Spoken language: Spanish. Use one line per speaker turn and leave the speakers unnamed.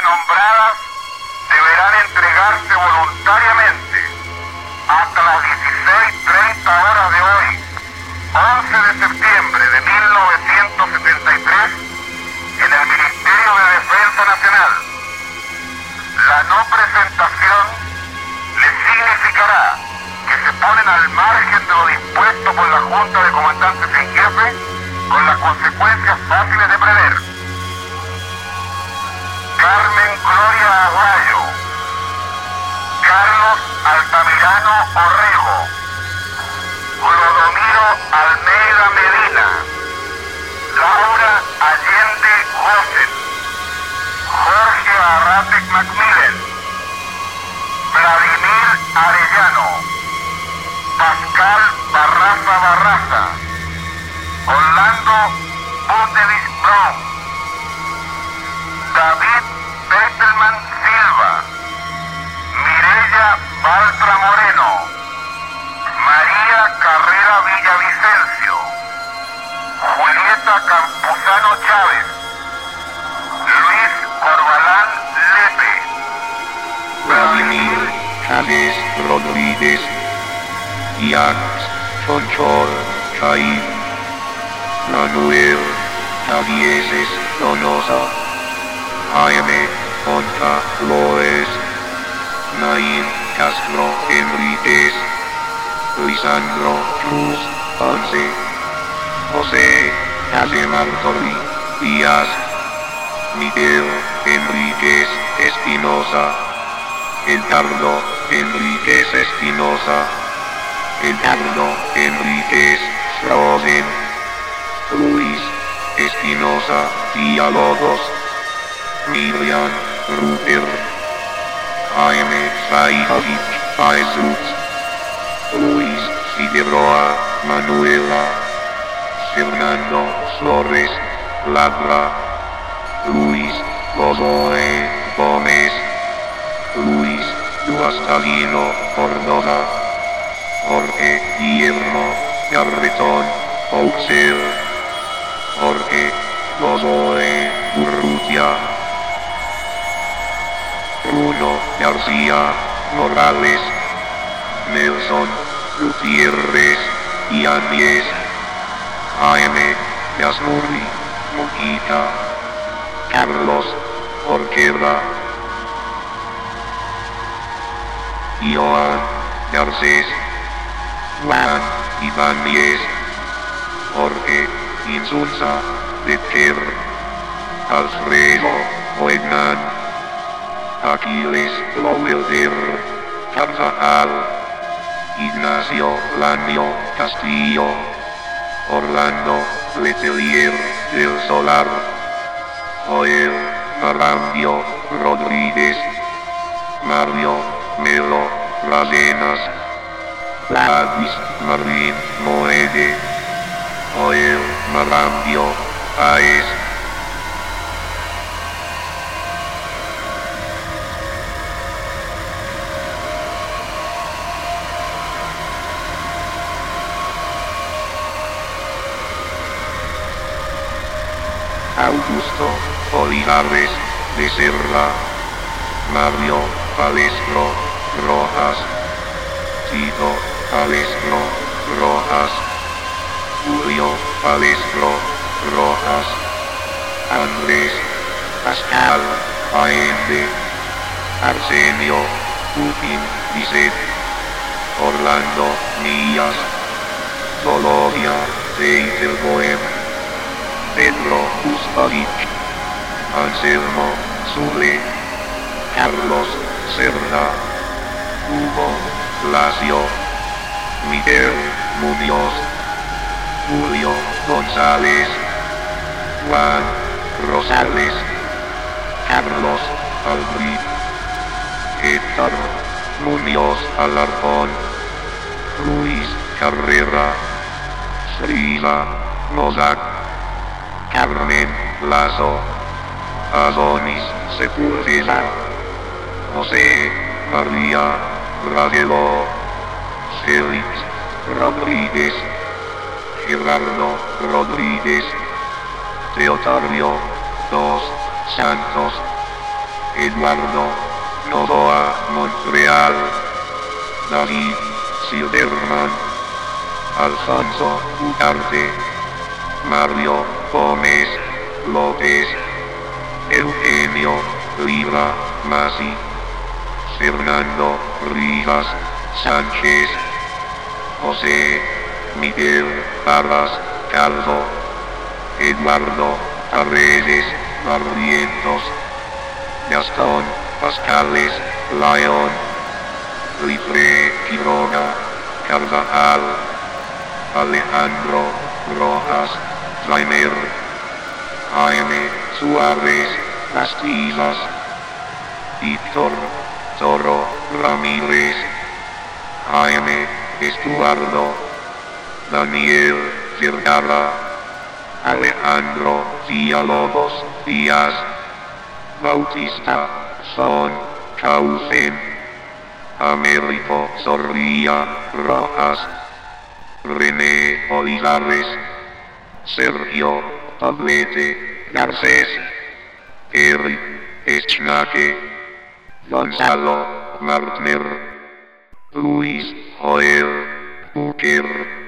nombradas deberán entregarse voluntariamente hasta las 16:30 horas de hoy, 11 de septiembre de 1973, en el Ministerio de Defensa Nacional. La no presentación les significará que se ponen al margen de lo dispuesto por la Junta de Comandantes en Jefe, con las consecuencias fáciles de prever. Carmen Gloria Aguayo, Carlos Altamirano Orrego, Clodomiro Almeida Medina, Laura Allende Gossen, Jorge Arratec Macmillan, Vladimir Arellano, Pascal Barraza Barraza, Orlando Bondevich Brown, David Bettelman Silva, Mireya Baltra Moreno, María Carrera Villavicencio, Julieta Campuzano Chávez, Luis Corbalán Lepe,
Vladimir Chávez Rodríguez, Iax Chonchor Chaín, Manuel Chavieses Donosa, Jaime Ponta Flores, Naim Castro Enríquez, Lisandro Cruz Ponce, José Casimar Torri Díaz, Miguel Enríquez Espinosa, Edgardo Enríquez Espinosa, Edgardo Enríquez Schroden, Luis Espinosa Villalobos, Miriam Ruper, Jaime Saidovich Paesuz, Luis Figueroa Manuela, Fernando Flores Labra, Luis Gozoe Gómez, Luis Duastalino Córdoba, Jorge Guillermo Garretón Oxel, Jorge Gozoe Urrutia, Bruno García Morales, Nelson Gutiérrez Yáñez, Jaime Yasmuri Mujica, Carlos Orquera, Joan Garcés, Juan Ibáñez, Jorge Insulza Becker, Alfredo Oegnan, Aquiles Lovelder Carvajal, Ignacio Lanio Castillo, Orlando Letelier del Solar, Joel Marambio Rodríguez, Mario Melo Radenas, Gladys Marín Moede, Joel Marambio Paez, Augusto Olivares Becerra, Mario Palestro Rojas, Tito Palestro Rojas, Julio Palestro Rojas, Andrés Pascal Paende, Arsenio Pupin Bizet, Orlando Mías, Soloria Teitelboem, Pedro Ustalich, Anselmo Zule, Carlos Cerda, Hugo Lacio, Miguel Muñoz, Julio González, Juan Rosales, Carlos Albrit, Héctor Muñoz Alarcón, Luis Carrera, Frida Mozac, Carmen Lazo, Adonis Sepúlveda, José María Radelo, Félix Rodríguez, Gerardo Rodríguez, Teotario Dos Santos, Eduardo Novoa Montreal, David Silverman, Alfonso Ugarte, Mario Gómez López, Eugenio Rivera Masi, Fernando Rivas Sánchez, José Miguel Parras Calvo, Eduardo Paredes Barrientos, Gastón Pascales León, Rifle Quiroga Carvajal, Alejandro Rojas Reimer, Jaime Suárez Castillas, Víctor Toro Ramírez, Jaime Estuardo, Daniel Vergara, Alejandro Villalobos Díaz, Bautista Son Caucen, Américo Zorrilla Rojas, René Olivares, Sergio Pablete Garcés, Eric Eschnaque, Gonzalo Martner, Luis Joel Buquer,